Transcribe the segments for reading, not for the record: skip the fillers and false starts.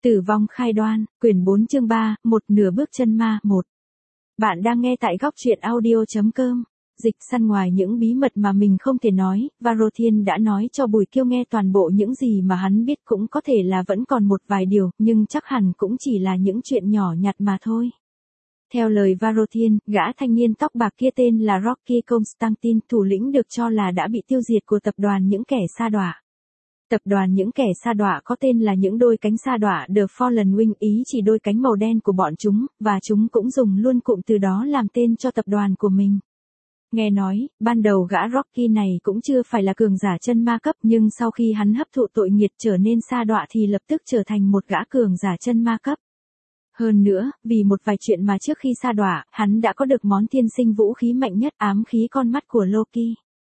Tử vong khai đoan, quyển 4 chương 3, một nửa bước chân ma, 1. Bạn đang nghe tại góc truyện audio.com. Dịch săn ngoài những bí mật mà mình không thể nói, Varothian đã nói cho Bùi Kiêu nghe toàn bộ những gì mà hắn biết, cũng có thể là vẫn còn một vài điều, nhưng chắc hẳn cũng chỉ là những chuyện nhỏ nhặt mà thôi. Theo lời Varothian, gã thanh niên tóc bạc kia tên là Rocky Constantine, thủ lĩnh được cho là đã bị tiêu diệt của tập đoàn những kẻ sa đọa. Tập đoàn những kẻ sa đọa có tên là những đôi cánh sa đọa The Fallen Wing, ý chỉ đôi cánh màu đen của bọn chúng, và chúng cũng dùng luôn cụm từ đó làm tên cho tập đoàn của mình. Nghe nói, ban đầu gã Rocky này cũng chưa phải là cường giả chân ma cấp, nhưng sau khi hắn hấp thụ tội nghiệt trở nên sa đọa thì lập tức trở thành một gã cường giả chân ma cấp. Hơn nữa, vì một vài chuyện mà trước khi sa đọa, hắn đã có được món thiên sinh vũ khí mạnh nhất, ám khí con mắt của Loki.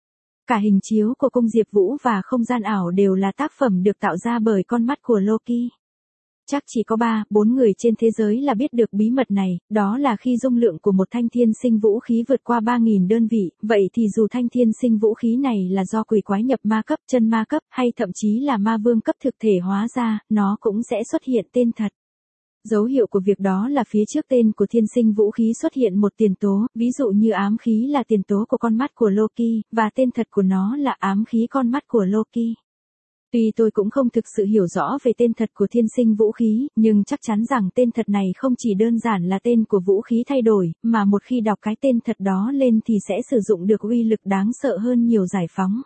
Cả hình chiếu của cung Diệp Vũ và không gian ảo đều là tác phẩm được tạo ra bởi con mắt của Loki. Chắc chỉ có 3-4 người trên thế giới là biết được bí mật này, đó là khi dung lượng của một thanh thiên sinh vũ khí vượt qua 3.000 đơn vị, vậy thì dù thanh thiên sinh vũ khí này là do quỷ quái nhập ma cấp, chân ma cấp, hay thậm chí là ma vương cấp thực thể hóa ra, nó cũng sẽ xuất hiện tên thật. Dấu hiệu của việc đó là phía trước tên của thiên sinh vũ khí xuất hiện một tiền tố, ví dụ như ám khí là tiền tố của con mắt của Loki, và tên thật của nó là ám khí con mắt của Loki. Tuy tôi cũng không thực sự hiểu rõ về tên thật của thiên sinh vũ khí, nhưng chắc chắn rằng tên thật này không chỉ đơn giản là tên của vũ khí thay đổi, mà một khi đọc cái tên thật đó lên thì sẽ sử dụng được uy lực đáng sợ hơn nhiều giải phóng.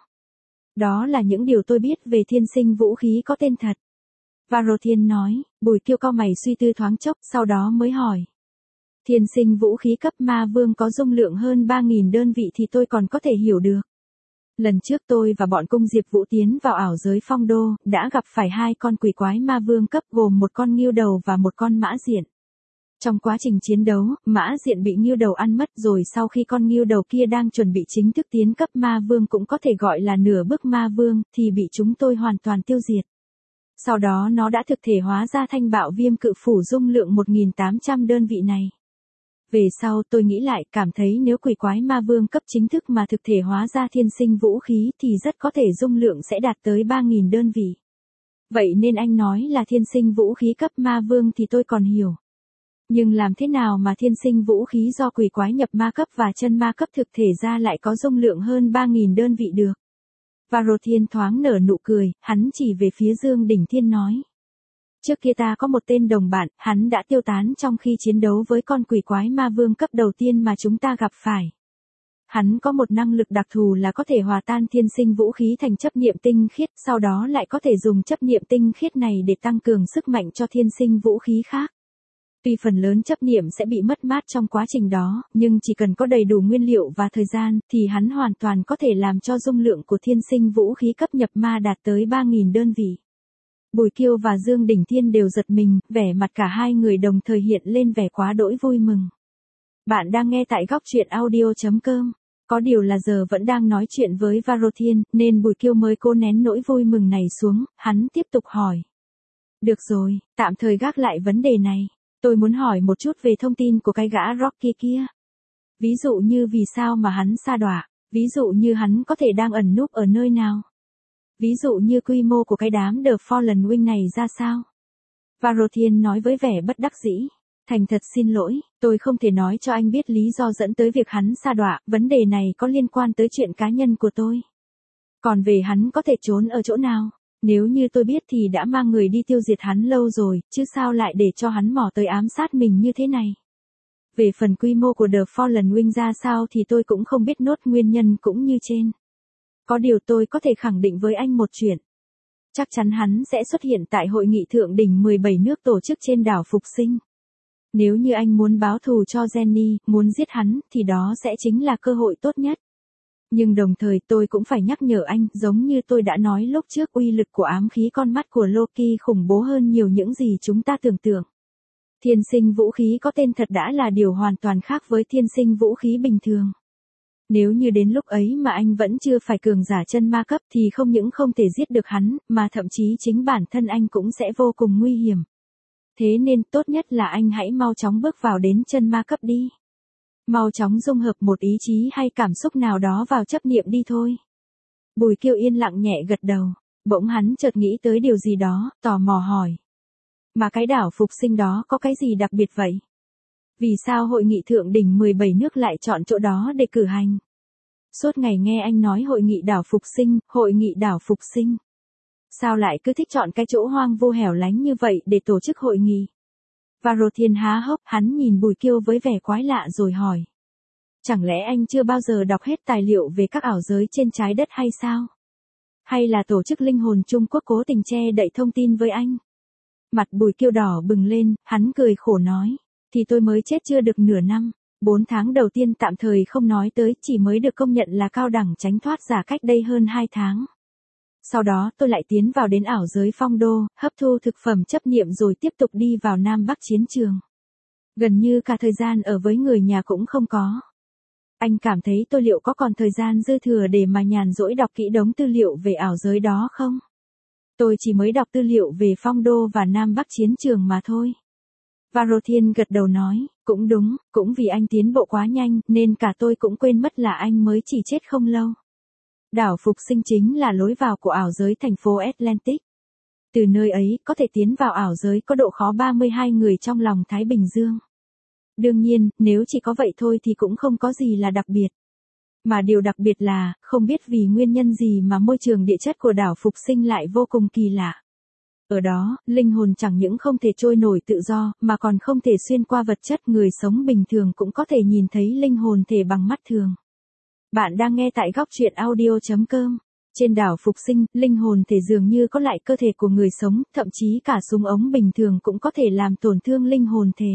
Đó là những điều tôi biết về thiên sinh vũ khí có tên thật. Varothian nói. Bùi Kiêu cau mày suy tư thoáng chốc, sau đó mới hỏi. Thiên sinh vũ khí cấp ma vương có dung lượng hơn 3.000 đơn vị thì tôi còn có thể hiểu được. Lần trước tôi và bọn cung Diệp Vũ tiến vào ảo giới Phong Đô, đã gặp phải 2 con quỷ quái ma vương cấp gồm một con ngưu đầu và một con mã diện. Trong quá trình chiến đấu, mã diện bị ngưu đầu ăn mất, rồi sau khi con ngưu đầu kia đang chuẩn bị chính thức tiến cấp ma vương, cũng có thể gọi là nửa bước ma vương, thì bị chúng tôi hoàn toàn tiêu diệt. Sau đó nó đã thực thể hóa ra thanh bạo viêm cự phủ dung lượng 1.800 đơn vị này. Về sau tôi nghĩ lại, cảm thấy nếu quỷ quái ma vương cấp chính thức mà thực thể hóa ra thiên sinh vũ khí thì rất có thể dung lượng sẽ đạt tới 3.000 đơn vị. Vậy nên anh nói là thiên sinh vũ khí cấp ma vương thì tôi còn hiểu. Nhưng làm thế nào mà thiên sinh vũ khí do quỷ quái nhập ma cấp và chân ma cấp thực thể ra lại có dung lượng hơn 3.000 đơn vị được? Varothian thoáng nở nụ cười, hắn chỉ về phía Dương Đỉnh Thiên nói. Trước kia ta có một tên đồng bạn, hắn đã tiêu tán trong khi chiến đấu với con quỷ quái ma vương cấp đầu tiên mà chúng ta gặp phải. Hắn có một năng lực đặc thù là có thể hòa tan thiên sinh vũ khí thành chấp niệm tinh khiết, sau đó lại có thể dùng chấp niệm tinh khiết này để tăng cường sức mạnh cho thiên sinh vũ khí khác. Tuy phần lớn chấp niệm sẽ bị mất mát trong quá trình đó, nhưng chỉ cần có đầy đủ nguyên liệu và thời gian, thì hắn hoàn toàn có thể làm cho dung lượng của thiên sinh vũ khí cấp nhập ma đạt tới 3.000 đơn vị. Bùi Kiêu và Dương Đỉnh Thiên đều giật mình, vẻ mặt cả hai người đồng thời hiện lên vẻ quá đỗi vui mừng. Bạn đang nghe tại góc truyện audio.com. Có điều là giờ vẫn đang nói chuyện với Varothian, nên Bùi Kiêu mới cố nén nỗi vui mừng này xuống, hắn tiếp tục hỏi. Được rồi, tạm thời gác lại vấn đề này. Tôi muốn hỏi một chút về thông tin của cái gã Rocky kia. Ví dụ như vì sao mà hắn sa đọa, ví dụ như hắn có thể đang ẩn núp ở nơi nào. Ví dụ như quy mô của cái đám The Fallen Wing này ra sao. Varothian nói với vẻ bất đắc dĩ. Thành thật xin lỗi, tôi không thể nói cho anh biết lý do dẫn tới việc hắn sa đọa, vấn đề này có liên quan tới chuyện cá nhân của tôi. Còn về hắn có thể trốn ở chỗ nào? Nếu như tôi biết thì đã mang người đi tiêu diệt hắn lâu rồi, chứ sao lại để cho hắn mò tới ám sát mình như thế này. Về phần quy mô của The Fallen Wing ra sao thì tôi cũng không biết nốt, nguyên nhân cũng như trên. Có điều tôi có thể khẳng định với anh một chuyện. Chắc chắn hắn sẽ xuất hiện tại hội nghị thượng đỉnh 17 nước tổ chức trên đảo Phục Sinh. Nếu như anh muốn báo thù cho Jenny, muốn giết hắn, thì đó sẽ chính là cơ hội tốt nhất. Nhưng đồng thời tôi cũng phải nhắc nhở anh, giống như tôi đã nói lúc trước, uy lực của ám khí con mắt của Loki khủng bố hơn nhiều những gì chúng ta tưởng tượng. Thiên sinh vũ khí có tên thật đã là điều hoàn toàn khác với thiên sinh vũ khí bình thường. Nếu như đến lúc ấy mà anh vẫn chưa phải cường giả chân ma cấp thì không những không thể giết được hắn, mà thậm chí chính bản thân anh cũng sẽ vô cùng nguy hiểm. Thế nên tốt nhất là anh hãy mau chóng bước vào đến chân ma cấp đi. Mau chóng dung hợp một ý chí hay cảm xúc nào đó vào chấp niệm đi thôi. Bùi Kiêu yên lặng nhẹ gật đầu. Bỗng hắn chợt nghĩ tới điều gì đó, tò mò hỏi. Mà cái đảo phục sinh đó có cái gì đặc biệt vậy? Vì sao hội nghị thượng đỉnh 17 nước lại chọn chỗ đó để cử hành? Suốt ngày nghe anh nói hội nghị đảo phục sinh, hội nghị đảo phục sinh. Sao lại cứ thích chọn cái chỗ hoang vu hẻo lánh như vậy để tổ chức hội nghị? Varothian há hốc, hắn nhìn Bùi Kiêu với vẻ quái lạ rồi hỏi. Chẳng lẽ anh chưa bao giờ đọc hết tài liệu về các ảo giới trên trái đất hay sao? Hay là tổ chức linh hồn Trung Quốc cố tình che đậy thông tin với anh? Mặt Bùi Kiêu đỏ bừng lên, hắn cười khổ nói. Thì tôi mới chết chưa được nửa năm. 4 tháng đầu tiên tạm thời không nói tới, chỉ mới được công nhận là cao đẳng tránh thoát giả cách đây hơn 2 tháng. Sau đó tôi lại tiến vào đến ảo giới phong đô, hấp thu thực phẩm chấp niệm rồi tiếp tục đi vào Nam Bắc chiến trường. Gần như cả thời gian ở với người nhà cũng không có. Anh cảm thấy tôi liệu có còn thời gian dư thừa để mà nhàn rỗi đọc kỹ đống tư liệu về ảo giới đó không? Tôi chỉ mới đọc tư liệu về phong đô và Nam Bắc chiến trường mà thôi. Varothian gật đầu nói, cũng đúng, cũng vì anh tiến bộ quá nhanh nên cả tôi cũng quên mất là anh mới chỉ chết không lâu. Đảo phục sinh chính là lối vào của ảo giới thành phố Atlantic. Từ nơi ấy có thể tiến vào ảo giới có độ khó 32 người trong lòng Thái Bình Dương. Đương nhiên, nếu chỉ có vậy thôi thì cũng không có gì là đặc biệt. Mà điều đặc biệt là, không biết vì nguyên nhân gì mà môi trường địa chất của đảo phục sinh lại vô cùng kỳ lạ. Ở đó, linh hồn chẳng những không thể trôi nổi tự do, mà còn không thể xuyên qua vật chất, người sống bình thường cũng có thể nhìn thấy linh hồn thể bằng mắt thường. Bạn đang nghe tại góc truyện audio.com. Trên đảo phục sinh, linh hồn thể dường như có lại cơ thể của người sống, thậm chí cả súng ống bình thường cũng có thể làm tổn thương linh hồn thể.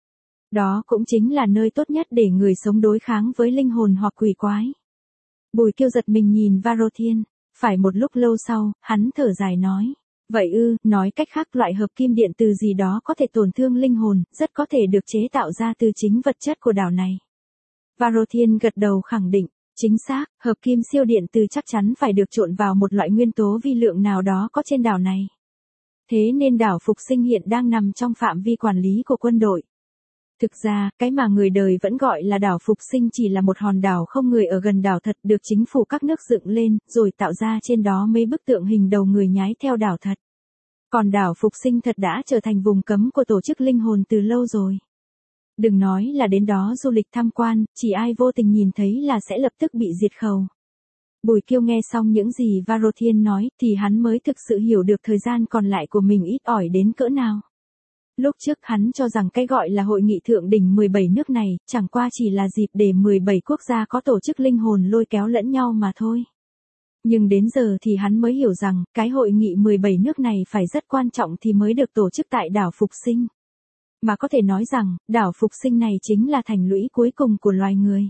Đó cũng chính là nơi tốt nhất để người sống đối kháng với linh hồn hoặc quỷ quái. Bùi Kiêu giật mình nhìn Varothian, phải một lúc lâu sau, hắn thở dài nói. Vậy nói cách khác loại hợp kim điện từ gì đó có thể tổn thương linh hồn, rất có thể được chế tạo ra từ chính vật chất của đảo này. Varothian gật đầu khẳng định, chính xác, hợp kim siêu điện từ chắc chắn phải được trộn vào một loại nguyên tố vi lượng nào đó có trên đảo này. Thế nên đảo phục sinh hiện đang nằm trong phạm vi quản lý của quân đội. Thực ra, cái mà người đời vẫn gọi là đảo phục sinh chỉ là một hòn đảo không người ở gần đảo thật được chính phủ các nước dựng lên, rồi tạo ra trên đó mấy bức tượng hình đầu người nhái theo đảo thật. Còn đảo phục sinh thật đã trở thành vùng cấm của tổ chức linh hồn từ lâu rồi. Đừng nói là đến đó du lịch tham quan, chỉ ai vô tình nhìn thấy là sẽ lập tức bị diệt khẩu. Bùi Kiêu nghe xong những gì Varothian nói, thì hắn mới thực sự hiểu được thời gian còn lại của mình ít ỏi đến cỡ nào. Lúc trước hắn cho rằng cái gọi là hội nghị thượng đỉnh 17 nước này, chẳng qua chỉ là dịp để 17 quốc gia có tổ chức linh hồn lôi kéo lẫn nhau mà thôi. Nhưng đến giờ thì hắn mới hiểu rằng, cái hội nghị 17 nước này phải rất quan trọng thì mới được tổ chức tại đảo phục sinh. Mà có thể nói rằng, đảo phục sinh này chính là thành lũy cuối cùng của loài người.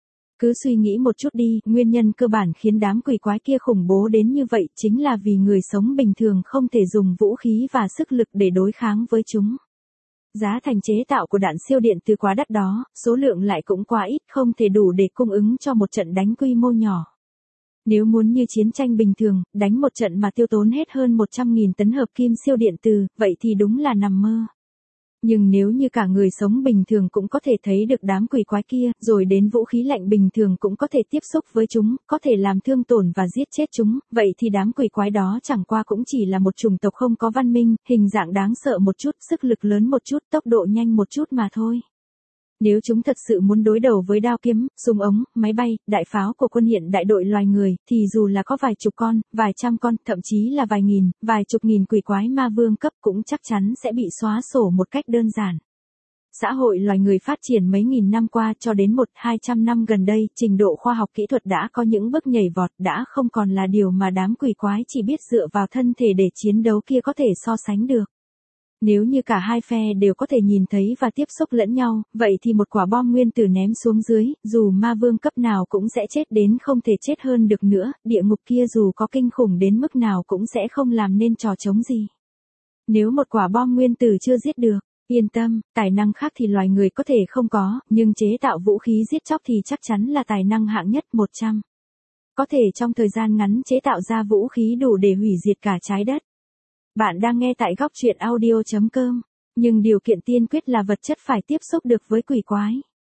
Cứ suy nghĩ một chút đi, nguyên nhân cơ bản khiến đám quỷ quái kia khủng bố đến như vậy chính là vì người sống bình thường không thể dùng vũ khí và sức lực để đối kháng với chúng. Giá thành chế tạo của đạn siêu điện từ quá đắt đó, số lượng lại cũng quá ít, không thể đủ để cung ứng cho một trận đánh quy mô nhỏ. Nếu muốn như chiến tranh bình thường, đánh một trận mà tiêu tốn hết hơn 100.000 tấn hợp kim siêu điện từ, vậy thì đúng là nằm mơ. Nhưng nếu như cả người sống bình thường cũng có thể thấy được đám quỷ quái kia, rồi đến vũ khí lạnh bình thường cũng có thể tiếp xúc với chúng, có thể làm thương tổn và giết chết chúng, vậy thì đám quỷ quái đó chẳng qua cũng chỉ là một chủng tộc không có văn minh, hình dạng đáng sợ một chút, sức lực lớn một chút, tốc độ nhanh một chút mà thôi. Nếu chúng thật sự muốn đối đầu với đao kiếm, súng ống, máy bay, đại pháo của quân hiện đại đội loài người, thì dù là có vài chục con, vài trăm con, thậm chí là vài nghìn, vài chục nghìn quỷ quái ma vương cấp cũng chắc chắn sẽ bị xóa sổ một cách đơn giản. Xã hội loài người phát triển mấy nghìn năm qua cho đến 100-200 năm gần đây, trình độ khoa học kỹ thuật đã có những bước nhảy vọt, đã không còn là điều mà đám quỷ quái chỉ biết dựa vào thân thể để chiến đấu kia có thể so sánh được. Nếu như cả hai phe đều có thể nhìn thấy và tiếp xúc lẫn nhau, vậy thì một quả bom nguyên tử ném xuống dưới, dù ma vương cấp nào cũng sẽ chết đến không thể chết hơn được nữa, địa ngục kia dù có kinh khủng đến mức nào cũng sẽ không làm nên trò trống gì. Nếu một quả bom nguyên tử chưa giết được, yên tâm, tài năng khác thì loài người có thể không có, nhưng chế tạo vũ khí giết chóc thì chắc chắn là tài năng hạng nhất 100. Có thể trong thời gian ngắn chế tạo ra vũ khí đủ để hủy diệt cả trái đất. Bạn đang nghe tại góc truyện audio.com, nhưng điều kiện tiên quyết là vật chất phải tiếp xúc được với quỷ quái.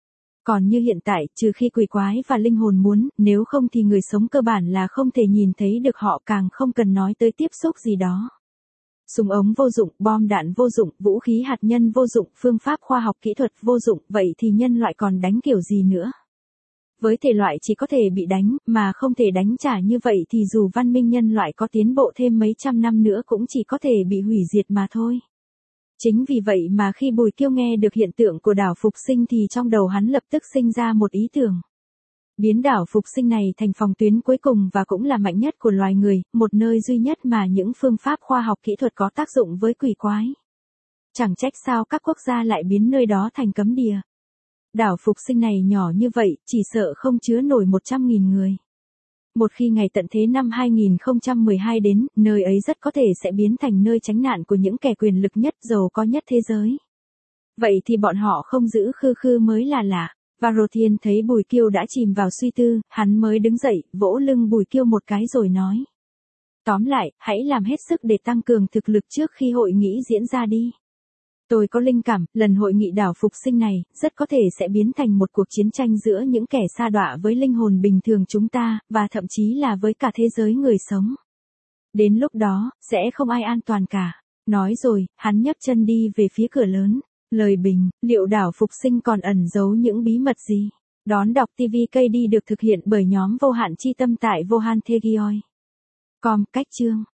Còn như hiện tại, trừ khi quỷ quái và linh hồn muốn, nếu không thì người sống cơ bản là không thể nhìn thấy được họ, càng không cần nói tới tiếp xúc gì đó. Súng ống vô dụng, bom đạn vô dụng, vũ khí hạt nhân vô dụng, phương pháp khoa học kỹ thuật vô dụng, vậy thì nhân loại còn đánh kiểu gì nữa? Với thể loại chỉ có thể bị đánh, mà không thể đánh trả như vậy thì dù văn minh nhân loại có tiến bộ thêm mấy trăm năm nữa cũng chỉ có thể bị hủy diệt mà thôi. Chính vì vậy mà khi Bùi Kiêu nghe được hiện tượng của đảo phục sinh thì trong đầu hắn lập tức sinh ra một ý tưởng. Biến đảo phục sinh này thành phòng tuyến cuối cùng và cũng là mạnh nhất của loài người, một nơi duy nhất mà những phương pháp khoa học kỹ thuật có tác dụng với quỷ quái. Chẳng trách sao các quốc gia lại biến nơi đó thành cấm địa. Đảo phục sinh này nhỏ như vậy, chỉ sợ không chứa nổi 100.000 người. Một khi ngày tận thế năm 2012 đến, nơi ấy rất có thể sẽ biến thành nơi tránh nạn của những kẻ quyền lực nhất, giàu có nhất thế giới. Vậy thì bọn họ không giữ khư khư mới là lạ. Varothian thấy Bùi Kiêu đã chìm vào suy tư, hắn mới đứng dậy, vỗ lưng Bùi Kiêu một cái rồi nói. Tóm lại, hãy làm hết sức để tăng cường thực lực trước khi hội nghị diễn ra đi. Tôi có linh cảm, lần hội nghị đảo phục sinh này, rất có thể sẽ biến thành một cuộc chiến tranh giữa những kẻ sa đọa với linh hồn bình thường chúng ta, và thậm chí là với cả thế giới người sống. Đến lúc đó, sẽ không ai an toàn cả. Nói rồi, hắn nhấc chân đi về phía cửa lớn. Lời bình, liệu đảo phục sinh còn ẩn giấu những bí mật gì? Đón đọc TV KD được thực hiện bởi nhóm Vô Hạn Chi Tâm tại vohanthegioi.com. Cách chương